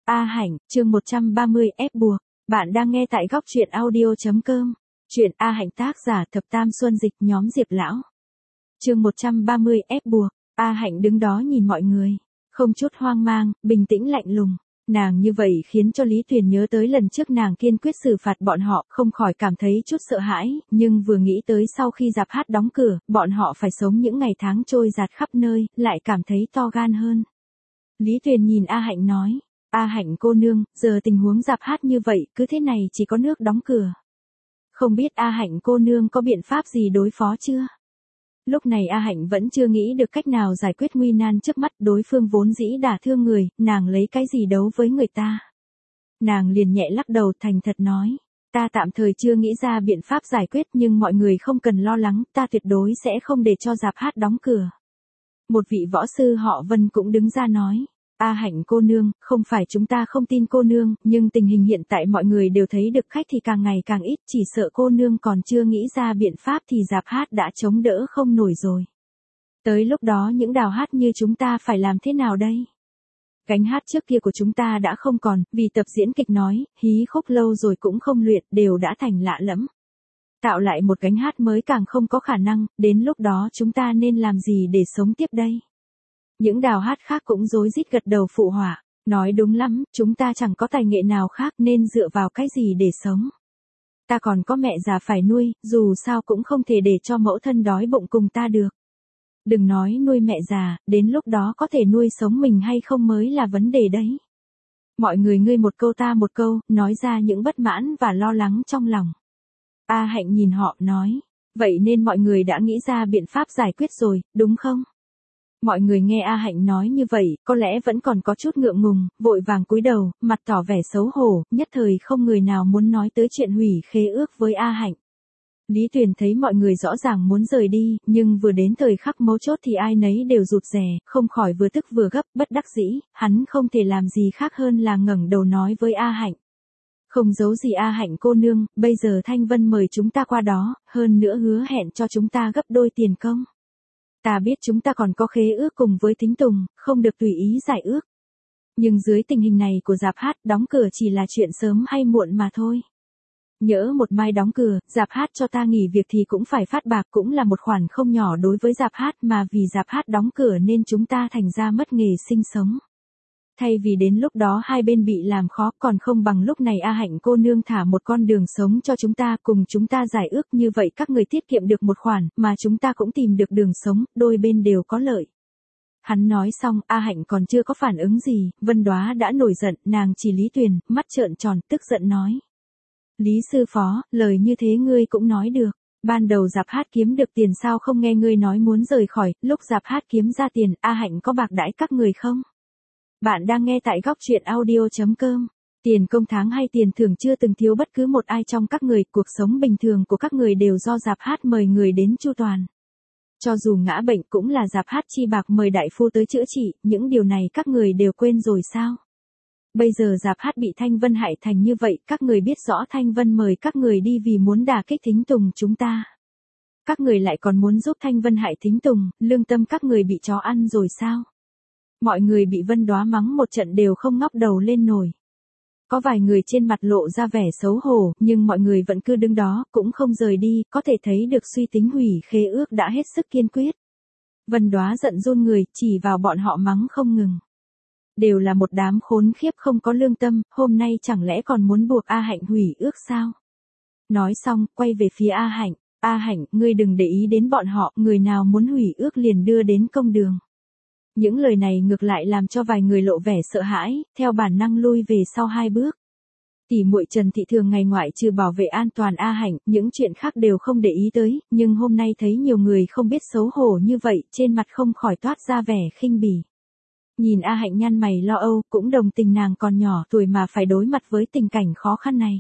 A Hạnh, chương 130 ép buộc. Bạn đang nghe tại góc truyện audio.com. Truyện A Hạnh tác giả Thập Tam Xuân Dịch nhóm Diệp Lão. Chương 130 ép buộc. A Hạnh đứng đó nhìn mọi người, không chút hoang mang, bình tĩnh lạnh lùng. Nàng như vậy khiến cho Lý Tuyền nhớ tới lần trước nàng kiên quyết xử phạt bọn họ, không khỏi cảm thấy chút sợ hãi, nhưng vừa nghĩ tới sau khi rạp hát đóng cửa, bọn họ phải sống những ngày tháng trôi dạt khắp nơi, lại cảm thấy to gan hơn. Lý Tuyền nhìn A Hạnh nói, A Hạnh cô nương, giờ tình huống rạp hát như vậy, cứ thế này chỉ có nước đóng cửa. Không biết A Hạnh cô nương có biện pháp gì đối phó chưa? Lúc này A Hạnh vẫn chưa nghĩ được cách nào giải quyết nguy nan trước mắt, đối phương vốn dĩ đả thương người, nàng lấy cái gì đấu với người ta. Nàng liền nhẹ lắc đầu thành thật nói, ta tạm thời chưa nghĩ ra biện pháp giải quyết nhưng mọi người không cần lo lắng, ta tuyệt đối sẽ không để cho rạp hát đóng cửa. Một vị võ sư họ Vân cũng đứng ra nói, A Hạnh cô nương, không phải chúng ta không tin cô nương, nhưng tình hình hiện tại mọi người đều thấy được khách thì càng ngày càng ít, chỉ sợ cô nương còn chưa nghĩ ra biện pháp thì rạp hát đã chống đỡ không nổi rồi. Tới lúc đó những đào hát như chúng ta phải làm thế nào đây? Gánh hát trước kia của chúng ta đã không còn, vì tập diễn kịch nói, hí khúc lâu rồi cũng không luyện, đều đã thành lạ lẫm. Tạo lại một gánh hát mới càng không có khả năng, đến lúc đó chúng ta nên làm gì để sống tiếp đây? Những đào hát khác cũng rối rít gật đầu phụ họa, nói đúng lắm, chúng ta chẳng có tài nghệ nào khác nên dựa vào cái gì để sống. Ta còn có mẹ già phải nuôi, dù sao cũng không thể để cho mẫu thân đói bụng cùng ta được. Đừng nói nuôi mẹ già, đến lúc đó có thể nuôi sống mình hay không mới là vấn đề đấy. Mọi người ngươi một câu ta một câu, nói ra những bất mãn và lo lắng trong lòng. A Hạnh nhìn họ, nói, vậy nên mọi người đã nghĩ ra biện pháp giải quyết rồi, đúng không? Mọi người nghe A Hạnh nói như vậy, có lẽ vẫn còn có chút ngượng ngùng, vội vàng cúi đầu, mặt tỏ vẻ xấu hổ, nhất thời không người nào muốn nói tới chuyện hủy khế ước với A Hạnh. Lý Tuyền thấy mọi người rõ ràng muốn rời đi, nhưng vừa đến thời khắc mấu chốt thì ai nấy đều rụt rè, không khỏi vừa tức vừa gấp, bất đắc dĩ, hắn không thể làm gì khác hơn là ngẩng đầu nói với A Hạnh. Không giấu gì A Hạnh cô nương, bây giờ Thanh Vân mời chúng ta qua đó, hơn nữa hứa hẹn cho chúng ta gấp đôi tiền công. Ta biết chúng ta còn có khế ước cùng với Thính Tùng, không được tùy ý giải ước. Nhưng dưới tình hình này của rạp hát, đóng cửa chỉ là chuyện sớm hay muộn mà thôi. Nhỡ một mai đóng cửa, rạp hát cho ta nghỉ việc thì cũng phải phát bạc, cũng là một khoản không nhỏ đối với rạp hát, mà vì rạp hát đóng cửa nên chúng ta thành ra mất nghề sinh sống. Thay vì đến lúc đó hai bên bị làm khó, còn không bằng lúc này A Hạnh cô nương thả một con đường sống cho chúng ta, cùng chúng ta giải ước, như vậy các người tiết kiệm được một khoản, mà chúng ta cũng tìm được đường sống, đôi bên đều có lợi. Hắn nói xong, A Hạnh còn chưa có phản ứng gì, Vân Đóa đã nổi giận, nàng chỉ Lý Tuyền, mắt trợn tròn, tức giận nói. Lý sư phó, lời như thế ngươi cũng nói được. Ban đầu rạp hát kiếm được tiền sao không nghe ngươi nói muốn rời khỏi, lúc rạp hát kiếm ra tiền, A Hạnh có bạc đãi các người không? Bạn đang nghe tại góc truyện audio.com. Tiền công tháng hay tiền thưởng chưa từng thiếu bất cứ một ai trong các người, cuộc sống bình thường của các người đều do rạp hát mời người đến chu toàn. Cho dù ngã bệnh cũng là rạp hát chi bạc mời đại phu tới chữa trị, những điều này các người đều quên rồi sao? Bây giờ rạp hát bị Thanh Vân hại thành như vậy, các người biết rõ Thanh Vân mời các người đi vì muốn đả kích Thính Tùng chúng ta. Các người lại còn muốn giúp Thanh Vân hại Thính Tùng, lương tâm các người bị chó ăn rồi sao? Mọi người bị Vân Đóa mắng một trận đều không ngóc đầu lên nổi. Có vài người trên mặt lộ ra vẻ xấu hổ, nhưng mọi người vẫn cứ đứng đó, cũng không rời đi, có thể thấy được suy tính hủy khế ước đã hết sức kiên quyết. Vân Đóa giận run người, chỉ vào bọn họ mắng không ngừng. Đều là một đám khốn khiếp không có lương tâm, hôm nay chẳng lẽ còn muốn buộc A Hạnh hủy ước sao? Nói xong, quay về phía A Hạnh, A Hạnh, ngươi đừng để ý đến bọn họ, người nào muốn hủy ước liền đưa đến công đường. Những lời này ngược lại làm cho vài người lộ vẻ sợ hãi, theo bản năng lui về sau hai bước. Tỷ muội Trần Thị thường ngày ngoại trừ bảo vệ an toàn A Hạnh, những chuyện khác đều không để ý tới, nhưng hôm nay thấy nhiều người không biết xấu hổ như vậy, trên mặt không khỏi toát ra vẻ khinh bỉ. Nhìn A Hạnh nhăn mày lo âu, cũng đồng tình nàng còn nhỏ tuổi mà phải đối mặt với tình cảnh khó khăn này.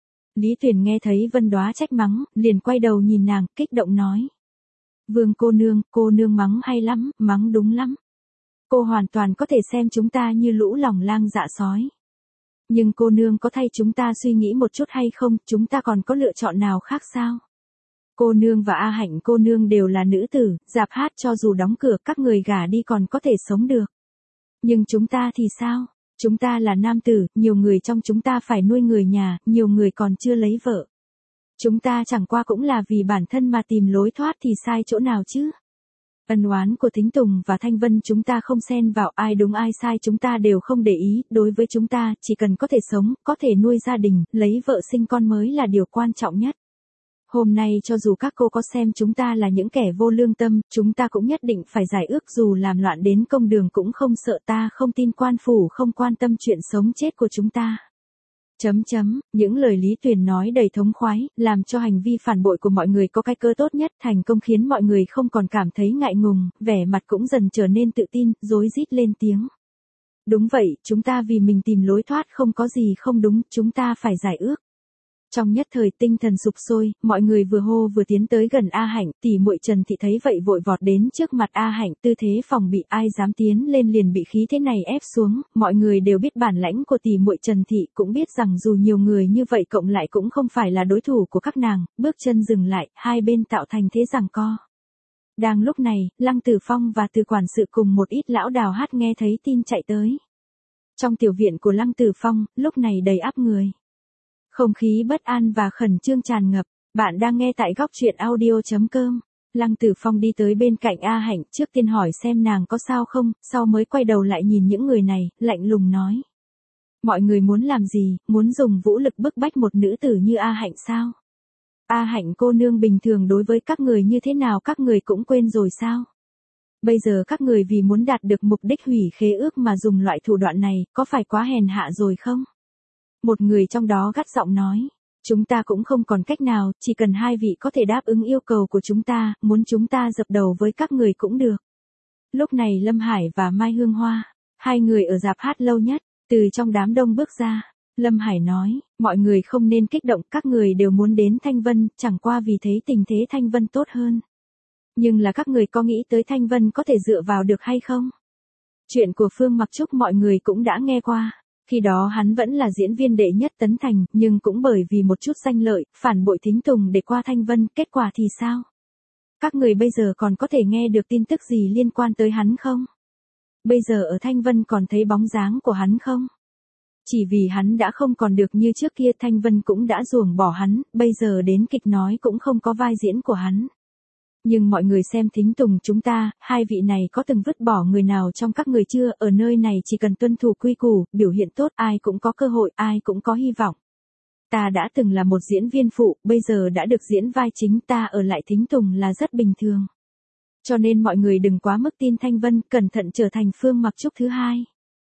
Lý Tuyền nghe thấy Vân Đóa trách mắng, liền quay đầu nhìn nàng, kích động nói. Vương cô nương mắng hay lắm, mắng đúng lắm. Cô hoàn toàn có thể xem chúng ta như lũ lòng lang dạ sói. Nhưng cô nương có thay chúng ta suy nghĩ một chút hay không, chúng ta còn có lựa chọn nào khác sao? Cô nương và A Hạnh cô nương đều là nữ tử, rạp hát cho dù đóng cửa các người gả đi còn có thể sống được. Nhưng chúng ta thì sao? Chúng ta là nam tử, nhiều người trong chúng ta phải nuôi người nhà, nhiều người còn chưa lấy vợ. Chúng ta chẳng qua cũng là vì bản thân mà tìm lối thoát thì sai chỗ nào chứ? Ân oán của Thính Tùng và Thanh Vân chúng ta không xen vào, ai đúng ai sai chúng ta đều không để ý, đối với chúng ta, chỉ cần có thể sống, có thể nuôi gia đình, lấy vợ sinh con mới là điều quan trọng nhất. Hôm nay cho dù các cô có xem chúng ta là những kẻ vô lương tâm, chúng ta cũng nhất định phải giải ước, dù làm loạn đến công đường cũng không sợ, ta không tin quan phủ không quan tâm chuyện sống chết của chúng ta. Những lời Lý Tuyền nói đầy thống khoái, làm cho hành vi phản bội của mọi người có cái cơ tốt nhất, thành công khiến mọi người không còn cảm thấy ngại ngùng, vẻ mặt cũng dần trở nên tự tin, rối rít lên tiếng. Đúng vậy, chúng ta vì mình tìm lối thoát không có gì không đúng, chúng ta phải giải ước. Trong nhất thời tinh thần sục sôi, mọi người vừa hô vừa tiến tới gần A Hạnh, tỷ muội Trần Thị thấy vậy vội vọt đến trước mặt A Hạnh, tư thế phòng bị, ai dám tiến lên liền bị khí thế này ép xuống, mọi người đều biết bản lãnh của tỷ muội Trần Thị, cũng biết rằng dù nhiều người như vậy cộng lại cũng không phải là đối thủ của các nàng, bước chân dừng lại, hai bên tạo thành thế giằng co. Đang lúc này, Lăng Tử Phong và Từ quản sự cùng một ít lão đào hát nghe thấy tin chạy tới. Trong tiểu viện của Lăng Tử Phong, lúc này đầy ắp người. Không khí bất an và khẩn trương tràn ngập. Bạn đang nghe tại góc truyện audio.com. Lăng Tử Phong đi tới bên cạnh A Hạnh, trước tiên hỏi xem nàng có sao không, sau mới quay đầu lại nhìn những người này, lạnh lùng nói. Mọi người muốn làm gì, muốn dùng vũ lực bức bách một nữ tử như A Hạnh sao? A Hạnh cô nương bình thường đối với các người như thế nào các người cũng quên rồi sao? Bây giờ các người vì muốn đạt được mục đích hủy khế ước mà dùng loại thủ đoạn này, có phải quá hèn hạ rồi không? Một người trong đó gắt giọng nói, chúng ta cũng không còn cách nào, chỉ cần hai vị có thể đáp ứng yêu cầu của chúng ta, muốn chúng ta dập đầu với các người cũng được. Lúc này Lâm Hải và Mai Hương Hoa, hai người ở rạp hát lâu nhất, từ trong đám đông bước ra. Lâm Hải nói, mọi người không nên kích động, các người đều muốn đến Thanh Vân, chẳng qua vì thấy tình thế Thanh Vân tốt hơn. Nhưng là các người có nghĩ tới Thanh Vân có thể dựa vào được hay không? Chuyện của Phương Mặc Trúc mọi người cũng đã nghe qua. Khi đó hắn vẫn là diễn viên đệ nhất Tấn Thành, nhưng cũng bởi vì một chút danh lợi, phản bội Thính Tùng để qua Thanh Vân, kết quả thì sao? Các người bây giờ còn có thể nghe được tin tức gì liên quan tới hắn không? Bây giờ ở Thanh Vân còn thấy bóng dáng của hắn không? Chỉ vì hắn đã không còn được như trước kia, Thanh Vân cũng đã ruồng bỏ hắn, bây giờ đến kịch nói cũng không có vai diễn của hắn. Nhưng mọi người xem Thính Tùng chúng ta, hai vị này có từng vứt bỏ người nào trong các người chưa? Ở nơi này chỉ cần tuân thủ quy củ, biểu hiện tốt, ai cũng có cơ hội, ai cũng có hy vọng. Ta đã từng là một diễn viên phụ, bây giờ đã được diễn vai chính, ta ở lại Thính Tùng là rất bình thường. Cho nên mọi người đừng quá mức tin Thanh Vân, cẩn thận trở thành Phương Mặc Trúc thứ hai.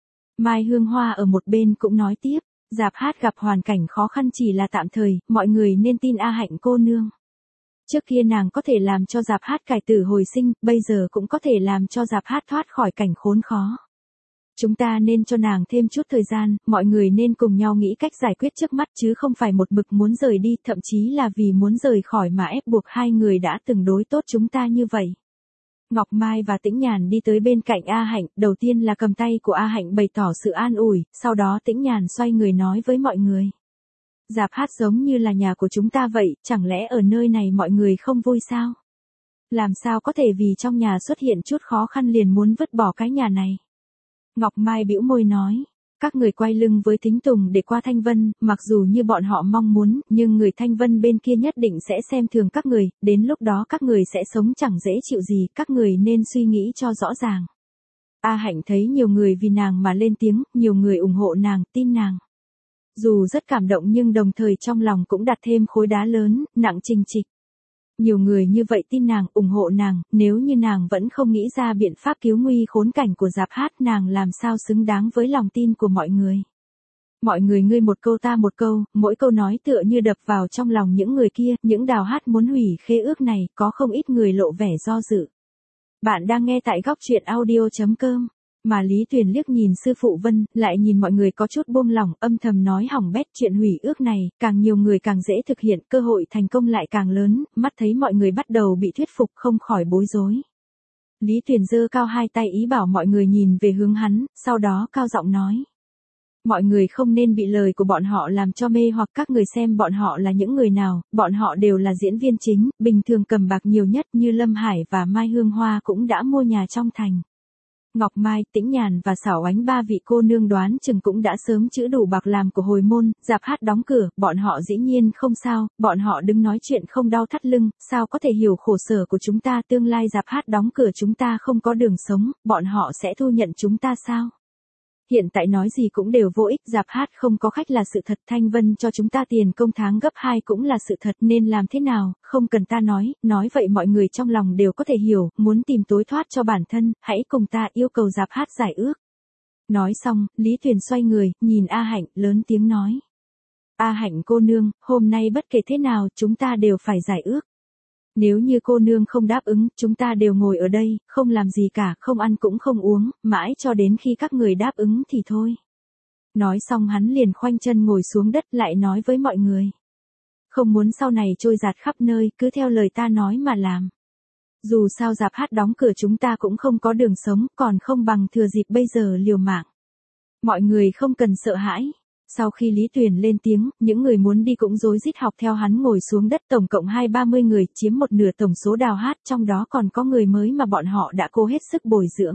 Mai Hương Hoa ở một bên cũng nói tiếp, rạp hát gặp hoàn cảnh khó khăn chỉ là tạm thời, mọi người nên tin A Hạnh cô nương. Trước kia nàng có thể làm cho rạp hát cải tử hồi sinh, bây giờ cũng có thể làm cho rạp hát thoát khỏi cảnh khốn khó. Chúng ta nên cho nàng thêm chút thời gian, mọi người nên cùng nhau nghĩ cách giải quyết trước mắt chứ không phải một mực muốn rời đi, thậm chí là vì muốn rời khỏi mà ép buộc hai người đã từng đối tốt chúng ta như vậy. Ngọc Mai và Tĩnh Nhàn đi tới bên cạnh A Hạnh, đầu tiên là cầm tay của A Hạnh bày tỏ sự an ủi, sau đó Tĩnh Nhàn xoay người nói với mọi người. Rạp hát giống như là nhà của chúng ta vậy, chẳng lẽ ở nơi này mọi người không vui sao? Làm sao có thể vì trong nhà xuất hiện chút khó khăn liền muốn vứt bỏ cái nhà này? Ngọc Mai bĩu môi nói, các người quay lưng với Thính Tùng để qua Thanh Vân, mặc dù như bọn họ mong muốn, nhưng người Thanh Vân bên kia nhất định sẽ xem thường các người, đến lúc đó các người sẽ sống chẳng dễ chịu gì, các người nên suy nghĩ cho rõ ràng. A Hạnh thấy nhiều người vì nàng mà lên tiếng, nhiều người ủng hộ nàng, tin nàng. Dù rất cảm động nhưng đồng thời trong lòng cũng đặt thêm khối đá lớn, nặng trình trịch. Nhiều người như vậy tin nàng, ủng hộ nàng, nếu như nàng vẫn không nghĩ ra biện pháp cứu nguy khốn cảnh của rạp hát, nàng làm sao xứng đáng với lòng tin của mọi người. Mọi người ngươi một câu ta một câu, mỗi câu nói tựa như đập vào trong lòng những người kia, những đào hát muốn hủy khế ước này, có không ít người lộ vẻ do dự. Bạn đang nghe tại góc truyện audio.com. Mà Lý Tuyền liếc nhìn sư phụ Vân, lại nhìn mọi người có chút buông lỏng, âm thầm nói hỏng bét, chuyện hủy ước này, càng nhiều người càng dễ thực hiện, cơ hội thành công lại càng lớn, mắt thấy mọi người bắt đầu bị thuyết phục không khỏi bối rối. Lý Tuyền giơ cao hai tay ý bảo mọi người nhìn về hướng hắn, sau đó cao giọng nói. Mọi người không nên bị lời của bọn họ làm cho mê hoặc, các người xem bọn họ là những người nào, bọn họ đều là diễn viên chính, bình thường cầm bạc nhiều nhất như Lâm Hải và Mai Hương Hoa cũng đã mua nhà trong thành. Ngọc Mai, Tĩnh Nhàn và Xảo Ánh ba vị cô nương đoán chừng cũng đã sớm trữ đủ bạc làm của hồi môn, rạp hát đóng cửa, bọn họ dĩ nhiên không sao, bọn họ đứng nói chuyện không đau thắt lưng, sao có thể hiểu khổ sở của chúng ta, tương lai rạp hát đóng cửa chúng ta không có đường sống, bọn họ sẽ thu nhận chúng ta sao? Hiện tại nói gì cũng đều vô ích, rạp hát không có khách là sự thật, Thanh Vân cho chúng ta tiền công tháng gấp 2 cũng là sự thật, nên làm thế nào, không cần ta nói vậy mọi người trong lòng đều có thể hiểu, muốn tìm tối thoát cho bản thân, hãy cùng ta yêu cầu rạp hát giải ước. Nói xong, Lý Tuyền xoay người, nhìn A Hạnh, lớn tiếng nói. A Hạnh cô nương, hôm nay bất kể thế nào, chúng ta đều phải giải ước. Nếu như cô nương không đáp ứng, chúng ta đều ngồi ở đây, không làm gì cả, không ăn cũng không uống, mãi cho đến khi các người đáp ứng thì thôi. Nói xong hắn liền khoanh chân ngồi xuống đất lại nói với mọi người. Không muốn sau này trôi dạt khắp nơi, cứ theo lời ta nói mà làm. Dù sao rạp hát đóng cửa chúng ta cũng không có đường sống, còn không bằng thừa dịp bây giờ liều mạng. Mọi người không cần sợ hãi. Sau khi Lý Tuyền lên tiếng, những người muốn đi cũng rối rít học theo hắn ngồi xuống đất, tổng cộng 20-30 người, chiếm một nửa tổng số đào hát, trong đó còn có người mới mà bọn họ đã cố hết sức bồi dưỡng.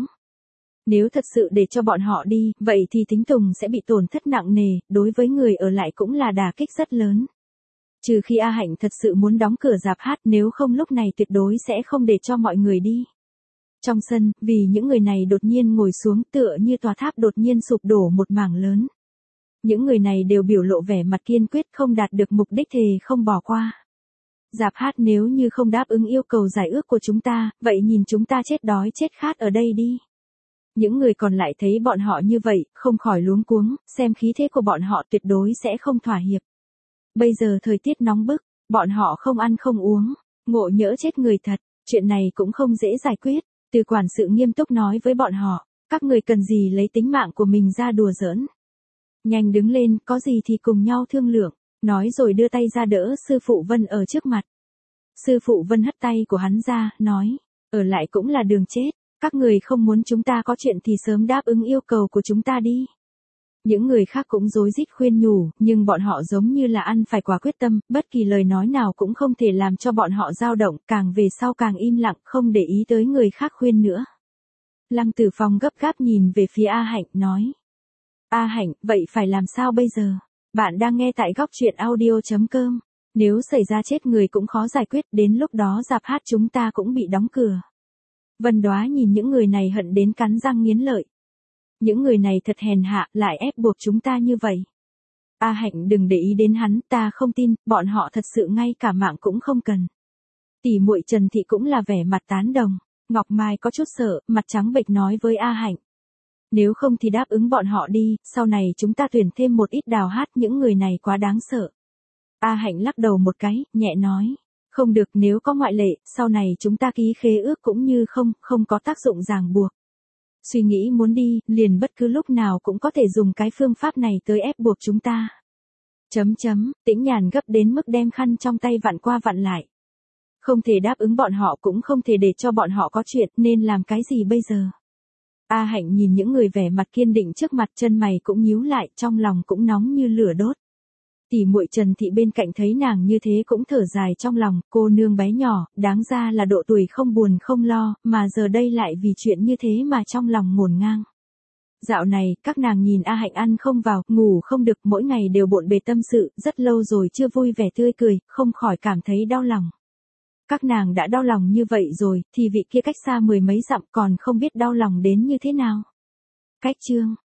Nếu thật sự để cho bọn họ đi, vậy thì Thính Tùng sẽ bị tổn thất nặng nề, đối với người ở lại cũng là đả kích rất lớn. Trừ khi A Hạnh thật sự muốn đóng cửa rạp hát, nếu không lúc này tuyệt đối sẽ không để cho mọi người đi. Trong sân, vì những người này đột nhiên ngồi xuống tựa như tòa tháp đột nhiên sụp đổ một mảng lớn. Những người này đều biểu lộ vẻ mặt kiên quyết không đạt được mục đích thề không bỏ qua. Rạp hát nếu như không đáp ứng yêu cầu giải ước của chúng ta, vậy nhìn chúng ta chết đói chết khát ở đây đi. Những người còn lại thấy bọn họ như vậy, không khỏi luống cuống, xem khí thế của bọn họ tuyệt đối sẽ không thỏa hiệp. Bây giờ thời tiết nóng bức, bọn họ không ăn không uống, ngộ nhỡ chết người thật, chuyện này cũng không dễ giải quyết. Từ quản sự nghiêm túc nói với bọn họ, các người cần gì lấy tính mạng của mình ra đùa giỡn. Nhanh đứng lên, có gì thì cùng nhau thương lượng, nói rồi đưa tay ra đỡ sư phụ Vân ở trước mặt. Sư phụ Vân hất tay của hắn ra, nói, ở lại cũng là đường chết, các người không muốn chúng ta có chuyện thì sớm đáp ứng yêu cầu của chúng ta đi. Những người khác cũng rối rít khuyên nhủ, nhưng bọn họ giống như là ăn phải quả quyết tâm, bất kỳ lời nói nào cũng không thể làm cho bọn họ dao động, càng về sau càng im lặng, không để ý tới người khác khuyên nữa. Lăng Tử Phong gấp gáp nhìn về phía A Hạnh, nói. A Hạnh, vậy phải làm sao bây giờ? Bạn đang nghe tại góc truyện audio.com. Nếu xảy ra chết người cũng khó giải quyết, đến lúc đó rạp hát chúng ta cũng bị đóng cửa. Vân Đóa nhìn những người này hận đến cắn răng nghiến lợi. Những người này thật hèn hạ, lại ép buộc chúng ta như vậy. A Hạnh đừng để ý đến hắn, ta không tin, bọn họ thật sự ngay cả mạng cũng không cần. Tỷ muội Trần Thị cũng là vẻ mặt tán đồng. Ngọc Mai có chút sợ, mặt trắng bệch nói với A Hạnh. Nếu không thì đáp ứng bọn họ đi, sau này chúng ta tuyển thêm một ít đào hát, những người này quá đáng sợ. A Hạnh lắc đầu một cái, nhẹ nói. Không được, nếu có ngoại lệ, sau này chúng ta ký khế ước cũng như không có tác dụng ràng buộc. Suy nghĩ muốn đi, liền bất cứ lúc nào cũng có thể dùng cái phương pháp này tới ép buộc chúng ta. Tĩnh Nhàn gấp đến mức đem khăn trong tay vặn qua vặn lại. Không thể đáp ứng bọn họ cũng không thể để cho bọn họ có chuyện, nên làm cái gì bây giờ? A Hạnh nhìn những người vẻ mặt kiên định trước mặt, chân mày cũng nhíu lại, trong lòng cũng nóng như lửa đốt. Tỷ muội Trần Thị bên cạnh thấy nàng như thế cũng thở dài trong lòng, cô nương bé nhỏ, đáng ra là độ tuổi không buồn không lo, mà giờ đây lại vì chuyện như thế mà trong lòng ngổn ngang. Dạo này, các nàng nhìn A Hạnh ăn không vào, ngủ không được, mỗi ngày đều bộn bề tâm sự, rất lâu rồi chưa vui vẻ tươi cười, không khỏi cảm thấy đau lòng. Các nàng đã đau lòng như vậy rồi, thì vị kia cách xa 10 mấy dặm còn không biết đau lòng đến như thế nào. Cách chương